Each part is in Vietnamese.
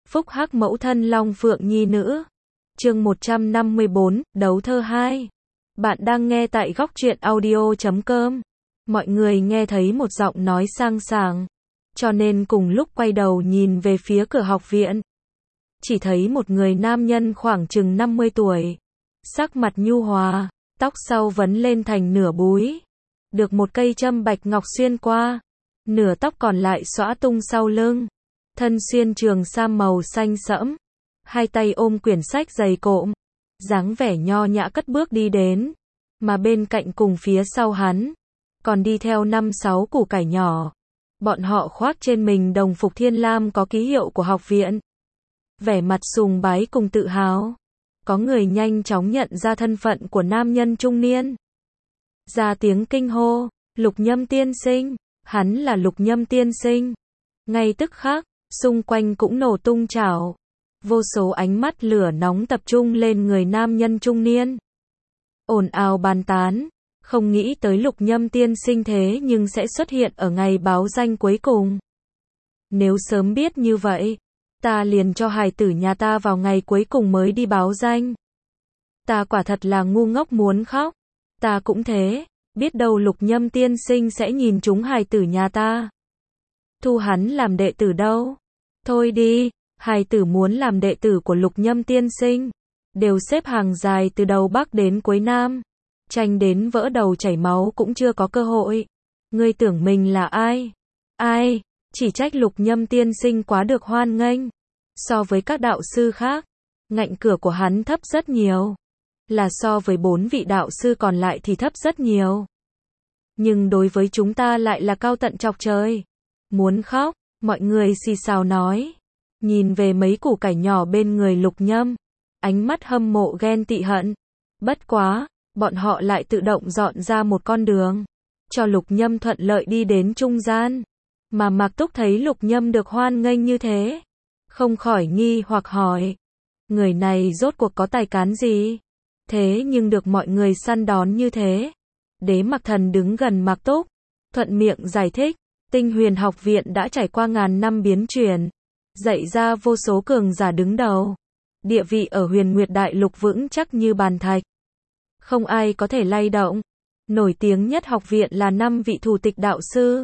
Phúc hắc mẫu thân Long Phượng Nhi nữ. Chương 154, đấu thơ 2. Bạn đang nghe tại góc truyện audio.com. Mọi người nghe thấy một giọng nói sang sảng, cho nên cùng lúc quay đầu nhìn về phía cửa học viện. Chỉ thấy một người nam nhân khoảng chừng 50 tuổi, sắc mặt nhu hòa, tóc sau vấn lên thành nửa búi, được một cây châm bạch ngọc xuyên qua, nửa tóc còn lại xõa tung sau lưng, thân xuyên trường sam màu xanh sẫm, hai tay ôm quyển sách dày cộm, dáng vẻ nho nhã cất bước đi đến, mà bên cạnh cùng phía sau hắn, còn đi theo 5-6 củ cải nhỏ. Bọn họ khoác trên mình đồng phục thiên lam có ký hiệu của học viện. Vẻ mặt sùng bái cùng tự hào. Có người nhanh chóng nhận ra thân phận của nam nhân trung niên. Ra tiếng kinh hô, Lục Nhâm tiên sinh, hắn là Lục Nhâm tiên sinh. Ngay tức khắc, xung quanh cũng nổ tung trào. Vô số ánh mắt lửa nóng tập trung lên người nam nhân trung niên. Ồn ào bàn tán, không nghĩ tới Lục Nhâm tiên sinh thế nhưng sẽ xuất hiện ở ngày báo danh cuối cùng. Nếu sớm biết như vậy, ta liền cho hài tử nhà ta vào ngày cuối cùng mới đi báo danh. Ta quả thật là ngu ngốc muốn khóc. Ta cũng thế, biết đâu Lục Nhâm tiên sinh sẽ nhìn chúng hài tử nhà ta. Thu hắn làm đệ tử đâu. Thôi đi, hài tử muốn làm đệ tử của Lục Nhâm tiên sinh, đều xếp hàng dài từ đầu Bắc đến cuối Nam. Tranh đến vỡ đầu chảy máu cũng chưa có cơ hội. Ngươi tưởng mình là ai? Ai? Chỉ trách Lục Nhâm tiên sinh quá được hoan nghênh. So với các đạo sư khác, ngạch cửa của hắn thấp rất nhiều. Là so với 4 vị đạo sư còn lại thì thấp rất nhiều. Nhưng đối với chúng ta lại là cao tận chọc trời. Muốn khóc, mọi người xì xào nói. Nhìn về mấy củ cải nhỏ bên người Lục Nhâm, ánh mắt hâm mộ ghen tị hận. Bất quá, bọn họ lại tự động dọn ra một con đường, cho Lục Nhâm thuận lợi đi đến trung gian. Mà Mạc Túc thấy Lục Nhâm được hoan nghênh như thế, không khỏi nghi hoặc hỏi, người này rốt cuộc có tài cán gì? Thế nhưng được mọi người săn đón như thế. Đế Mặc Thần đứng gần Mạc Túc, thuận miệng giải thích, Tinh Huyền học viện đã trải qua ngàn năm biến chuyển, dạy ra vô số cường giả đứng đầu. Địa vị ở Huyền Nguyệt Đại Lục vững chắc như bàn thạch. Không ai có thể lay động. Nổi tiếng nhất học viện là 5 vị thủ tịch đạo sư.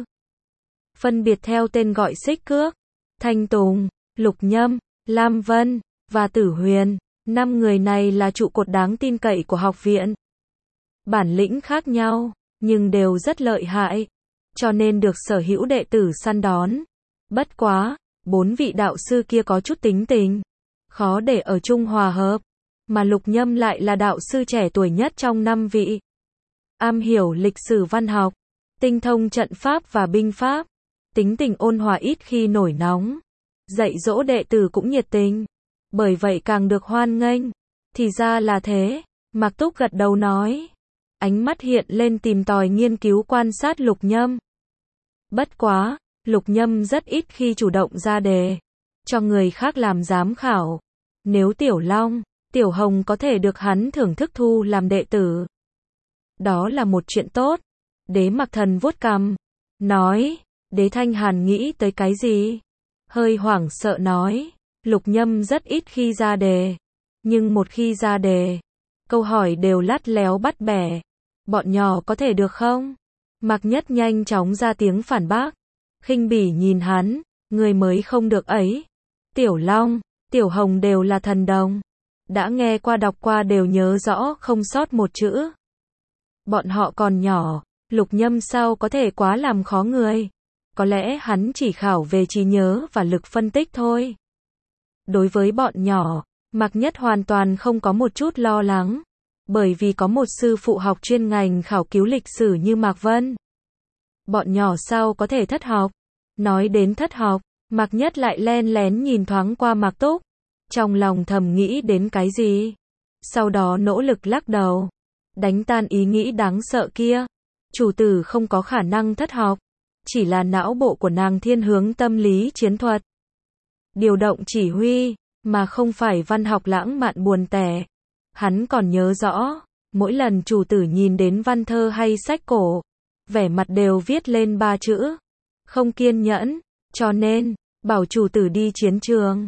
Phân biệt theo tên gọi Xích Cước, Thanh Tùng, Lục Nhâm, Lam Vân, và Tử Huyền. 5 người này là trụ cột đáng tin cậy của học viện. Bản lĩnh khác nhau, nhưng đều rất lợi hại, cho nên được sở hữu đệ tử săn đón. Bất quá, 4 vị đạo sư kia có chút tính tình, khó để ở chung hòa hợp. Mà Lục Nhâm lại là đạo sư trẻ tuổi nhất trong 5 vị. Am hiểu lịch sử văn học, tinh thông trận pháp và binh pháp, tính tình ôn hòa ít khi nổi nóng, dạy dỗ đệ tử cũng nhiệt tình, bởi vậy càng được hoan nghênh. Thì ra là thế, Mạc Túc gật đầu nói, ánh mắt hiện lên tìm tòi nghiên cứu quan sát Lục Nhâm. Bất quá, Lục Nhâm rất ít khi chủ động ra đề, cho người khác làm giám khảo. Nếu Tiểu Long, Tiểu Hồng có thể được hắn thưởng thức thu làm đệ tử, đó là một chuyện tốt. Đế Mặc Thần vuốt cằm, nói, Đế Thanh Hàn nghĩ tới cái gì? Hơi hoảng sợ nói, Lục Nhâm rất ít khi ra đề, nhưng một khi ra đề, câu hỏi đều lắt léo bắt bẻ. Bọn nhỏ có thể được không? Mạc Nhất nhanh chóng ra tiếng phản bác, khinh bỉ nhìn hắn, người mới không được ấy. Tiểu Long, Tiểu Hồng đều là thần đồng, đã nghe qua đọc qua đều nhớ rõ không sót một chữ. Bọn họ còn nhỏ, Lục Nhâm sao có thể quá làm khó người. Có lẽ hắn chỉ khảo về trí nhớ và lực phân tích thôi. Đối với bọn nhỏ, Mạc Nhất hoàn toàn không có một chút lo lắng, bởi vì có một sư phụ học chuyên ngành khảo cứu lịch sử như Mạc Vân. Bọn nhỏ sao có thể thất học? Nói đến thất học, Mạc Nhất lại len lén nhìn thoáng qua Mạc Túc, trong lòng thầm nghĩ đến cái gì. Sau đó nỗ lực lắc đầu, đánh tan ý nghĩ đáng sợ kia. Chủ tử không có khả năng thất học, chỉ là não bộ của nàng thiên hướng tâm lý chiến thuật, điều động chỉ huy, mà không phải văn học lãng mạn buồn tẻ. Hắn còn nhớ rõ, mỗi lần chủ tử nhìn đến văn thơ hay sách cổ, vẻ mặt đều viết lên 3 chữ, không kiên nhẫn, cho nên, bảo chủ tử đi chiến trường.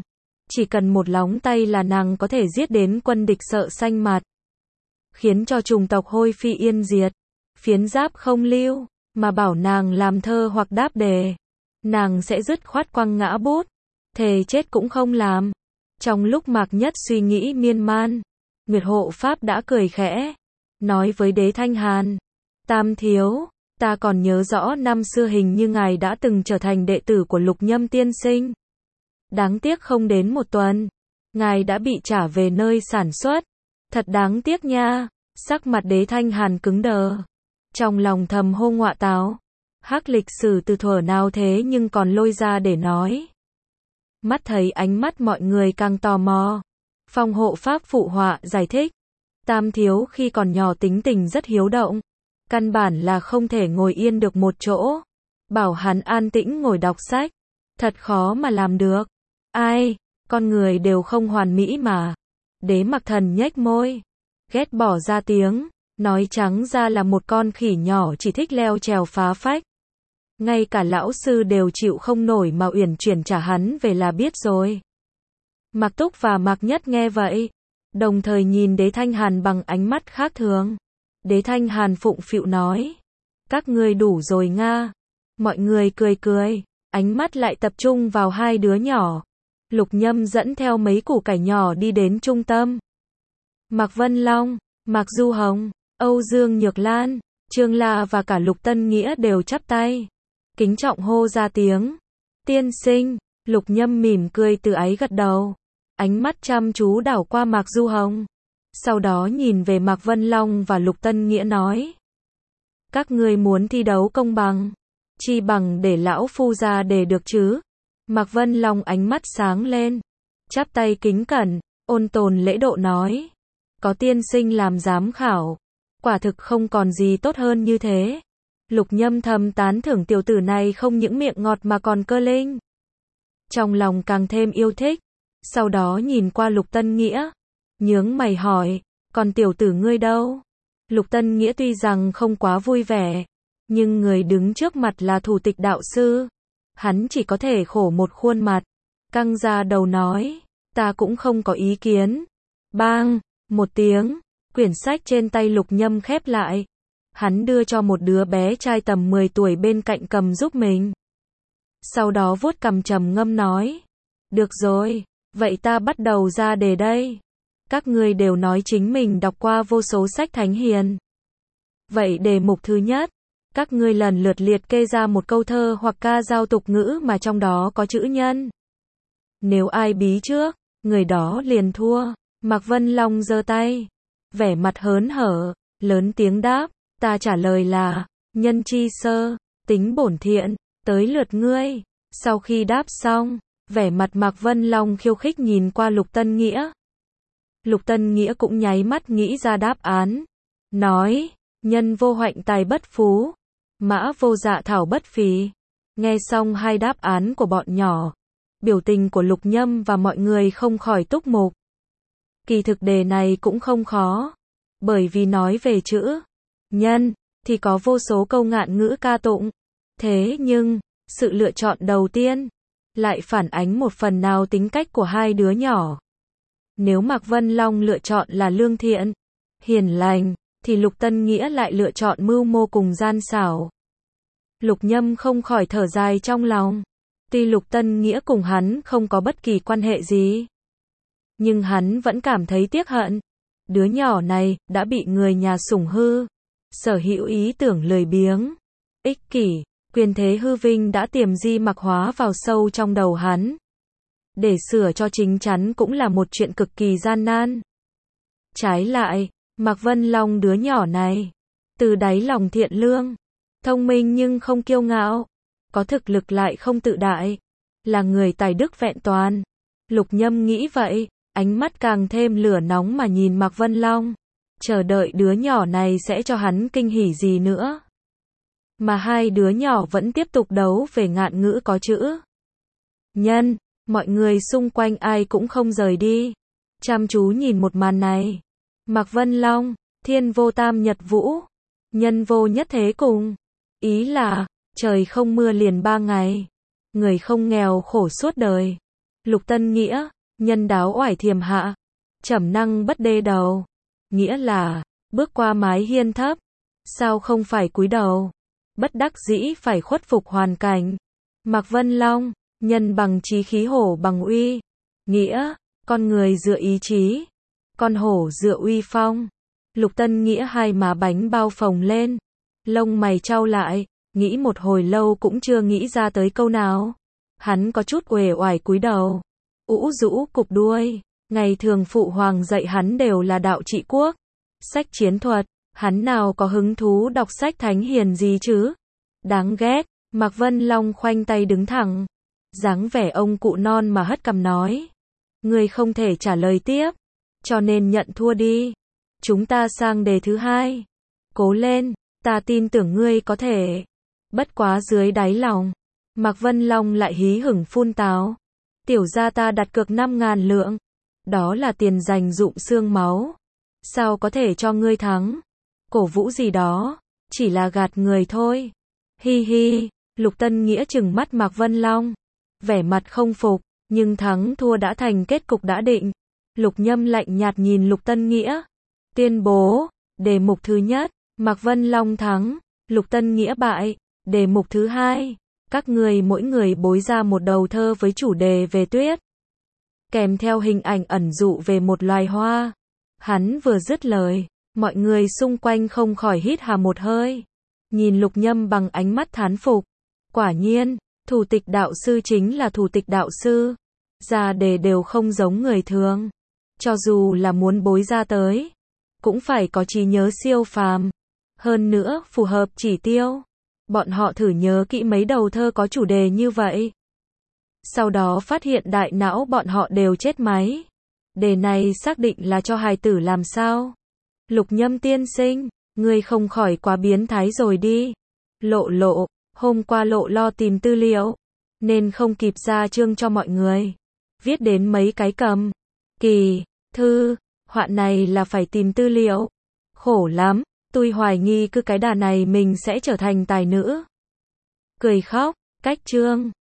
Chỉ cần một lóng tay là nàng có thể giết đến quân địch sợ xanh mặt. Khiến cho chủng tộc hôi phi yên diệt. Phiến giáp không lưu, mà bảo nàng làm thơ hoặc đáp đề. Nàng sẽ dứt khoát quăng ngã bút. Thề chết cũng không làm. Trong lúc Mạc Nhất suy nghĩ miên man, Nguyệt Hộ Pháp đã cười khẽ. Nói với Đế Thanh Hàn. Tam thiếu, ta còn nhớ rõ năm xưa hình như ngài đã từng trở thành đệ tử của Lục Nhâm tiên sinh. Đáng tiếc không đến một tuần, ngài đã bị trả về nơi sản xuất. Thật đáng tiếc nha. Sắc mặt Đế Thanh Hàn cứng đờ. Trong lòng thầm hô ngọa táo. Hắc lịch sử từ thuở nào thế nhưng còn lôi ra để nói. Mắt thấy ánh mắt mọi người càng tò mò. Phong hộ pháp phụ họa giải thích. Tam thiếu khi còn nhỏ tính tình rất hiếu động. Căn bản là không thể ngồi yên được một chỗ. Bảo hắn an tĩnh ngồi đọc sách. Thật khó mà làm được. Ai, con người đều không hoàn mỹ mà. Đế Mặc Thần nhếch môi. Ghét bỏ ra tiếng. Nói trắng ra là một con khỉ nhỏ chỉ thích leo trèo phá phách. Ngay cả lão sư đều chịu không nổi mà uyển chuyển trả hắn về là biết rồi. Mạc Túc và Mạc Nhất nghe vậy, đồng thời nhìn Đế Thanh Hàn bằng ánh mắt khác thường. Đế Thanh Hàn phụng phịu nói. Các ngươi đủ rồi nga. Mọi người cười cười, ánh mắt lại tập trung vào hai đứa nhỏ. Lục Nhâm dẫn theo mấy củ cải nhỏ đi đến trung tâm. Mạc Vân Long, Mạc Du Hồng, Âu Dương Nhược Lan, Trương La và cả Lục Tân Nghĩa đều chắp tay. Kính trọng hô ra tiếng. Tiên sinh, Lục Nhâm mỉm cười từ ái gật đầu. Ánh mắt chăm chú đảo qua Mạc Du Hồng. Sau đó nhìn về Mạc Vân Long và Lục Tân Nghĩa nói. Các ngươi muốn thi đấu công bằng. Chi bằng để lão phu ra để được chứ. Mạc Vân Long ánh mắt sáng lên. Chắp tay kính cẩn, ôn tồn lễ độ nói. Có tiên sinh làm giám khảo. Quả thực không còn gì tốt hơn như thế. Lục Nhâm thầm tán thưởng tiểu tử này không những miệng ngọt mà còn cơ linh. Trong lòng càng thêm yêu thích. Sau đó nhìn qua Lục Tân Nghĩa. Nhướng mày hỏi, còn tiểu tử ngươi đâu? Lục Tân Nghĩa tuy rằng không quá vui vẻ, nhưng người đứng trước mặt là thủ tịch đạo sư. Hắn chỉ có thể khổ một khuôn mặt. Căng ra đầu nói, ta cũng không có ý kiến. Bang, một tiếng, quyển sách trên tay Lục Nhâm khép lại. Hắn đưa cho một đứa bé trai tầm 10 tuổi bên cạnh cầm giúp mình. Sau đó vuốt cằm trầm ngâm nói. Được rồi, vậy ta bắt đầu ra đề đây. Các ngươi đều nói chính mình đọc qua vô số sách thánh hiền. Vậy đề mục thứ nhất, các ngươi lần lượt liệt kê ra một câu thơ hoặc ca dao tục ngữ mà trong đó có chữ nhân. Nếu ai bí trước, người đó liền thua. Mạc Vân Long giơ tay, vẻ mặt hớn hở, lớn tiếng đáp. Ta trả lời là, nhân chi sơ, tính bổn thiện, tới lượt ngươi. Sau khi đáp xong, vẻ mặt Mạc Vân Long khiêu khích nhìn qua Lục Tân Nghĩa. Lục Tân Nghĩa cũng nháy mắt nghĩ ra đáp án. Nói, nhân vô hoạnh tài bất phú, mã vô dạ thảo bất phì. Nghe xong hai đáp án của bọn nhỏ, biểu tình của Lục Nhâm và mọi người không khỏi túc mục. Kỳ thực đề này cũng không khó, bởi vì nói về chữ nhân, thì có vô số câu ngạn ngữ ca tụng. Thế nhưng, sự lựa chọn đầu tiên, lại phản ánh một phần nào tính cách của hai đứa nhỏ. Nếu Mạc Vân Long lựa chọn là lương thiện, hiền lành, thì Lục Tân Nghĩa lại lựa chọn mưu mô cùng gian xảo. Lục Nhâm không khỏi thở dài trong lòng. Tuy Lục Tân Nghĩa cùng hắn không có bất kỳ quan hệ gì, nhưng hắn vẫn cảm thấy tiếc hận. Đứa nhỏ này đã bị người nhà sủng hư, sở hữu ý tưởng lười biếng, ích kỷ, quyền thế hư vinh đã tiềm di mặc hóa vào sâu trong đầu hắn. Để sửa cho chính chắn cũng là một chuyện cực kỳ gian nan. Trái lại, Mạc Vân Long đứa nhỏ này, từ đáy lòng thiện lương, thông minh nhưng không kiêu ngạo, có thực lực lại không tự đại, là người tài đức vẹn toàn. Lục Nhâm nghĩ vậy, ánh mắt càng thêm lửa nóng mà nhìn Mạc Vân Long, chờ đợi đứa nhỏ này sẽ cho hắn kinh hỉ gì nữa. Mà hai đứa nhỏ vẫn tiếp tục đấu về ngạn ngữ có chữ nhân. Mọi người xung quanh ai cũng không rời đi, chăm chú nhìn một màn này. Mạc Vân Long, thiên vô tam nhật vũ, nhân vô nhất thế cùng. Ý là, trời không mưa liền 3 ngày, người không nghèo khổ suốt đời. Lục Tân Nghĩa, nhân đáo oải thiềm hạ, trầm năng bất đê đầu. Nghĩa là, bước qua mái hiên thấp, sao không phải cúi đầu, bất đắc dĩ phải khuất phục hoàn cảnh. Mạc Vân Long, nhân bằng chí khí hổ bằng uy. Nghĩa, con người dựa ý chí, con hổ dựa uy phong. Lục Tân Nghĩa hai má bánh bao phồng lên, lông mày chau lại, nghĩ một hồi lâu cũng chưa nghĩ ra tới câu nào. Hắn có chút uể oải cúi đầu, ũ rũ cục đuôi. Ngày thường phụ hoàng dạy hắn đều là đạo trị quốc, sách chiến thuật, hắn nào có hứng thú đọc sách thánh hiền gì chứ? Đáng ghét. Mạc Vân Long khoanh tay đứng thẳng, dáng vẻ ông cụ non mà hất cằm nói. Ngươi không thể trả lời tiếp, cho nên nhận thua đi. Chúng ta sang đề thứ hai. Cố lên, ta tin tưởng ngươi có thể. Bất quá dưới đáy lòng, Mạc Vân Long lại hí hửng phun táo. Tiểu gia ta đặt cược 5.000 lượng. Đó là tiền dành dụm xương máu. Sao có thể cho ngươi thắng? Cổ vũ gì đó, chỉ là gạt người thôi. Hi hi. Lục Tân Nghĩa trừng mắt Mạc Vân Long, vẻ mặt không phục, nhưng thắng thua đã thành kết cục đã định. Lục Nhâm lạnh nhạt nhìn Lục Tân Nghĩa, tuyên bố, đề mục thứ nhất, Mạc Vân Long thắng, Lục Tân Nghĩa bại. Đề mục thứ hai, các người mỗi người bối ra một đầu thơ với chủ đề về tuyết, kèm theo hình ảnh ẩn dụ về một loài hoa. Hắn vừa dứt lời, mọi người xung quanh không khỏi hít hà một hơi, nhìn Lục Nhâm bằng ánh mắt thán phục. Quả nhiên, thủ tịch đạo sư chính là thủ tịch đạo sư. Ra đề đều không giống người thường. Cho dù là muốn bối ra tới, cũng phải có trí nhớ siêu phàm. Hơn nữa, phù hợp chỉ tiêu. Bọn họ thử nhớ kỹ mấy đầu thơ có chủ đề như vậy. Sau đó phát hiện đại não bọn họ đều chết máy. Đề này xác định là cho hài tử làm sao? Lục Nhâm tiên sinh, ngươi không khỏi quá biến thái rồi đi. Lộ, hôm qua Lộ lo tìm tư liệu, nên không kịp ra chương cho mọi người. Viết đến mấy cái cầm kỳ thư, họa này là phải tìm tư liệu. Khổ lắm, tôi hoài nghi cứ cái đà này mình sẽ trở thành tài nữ. Cười khóc, cách chương.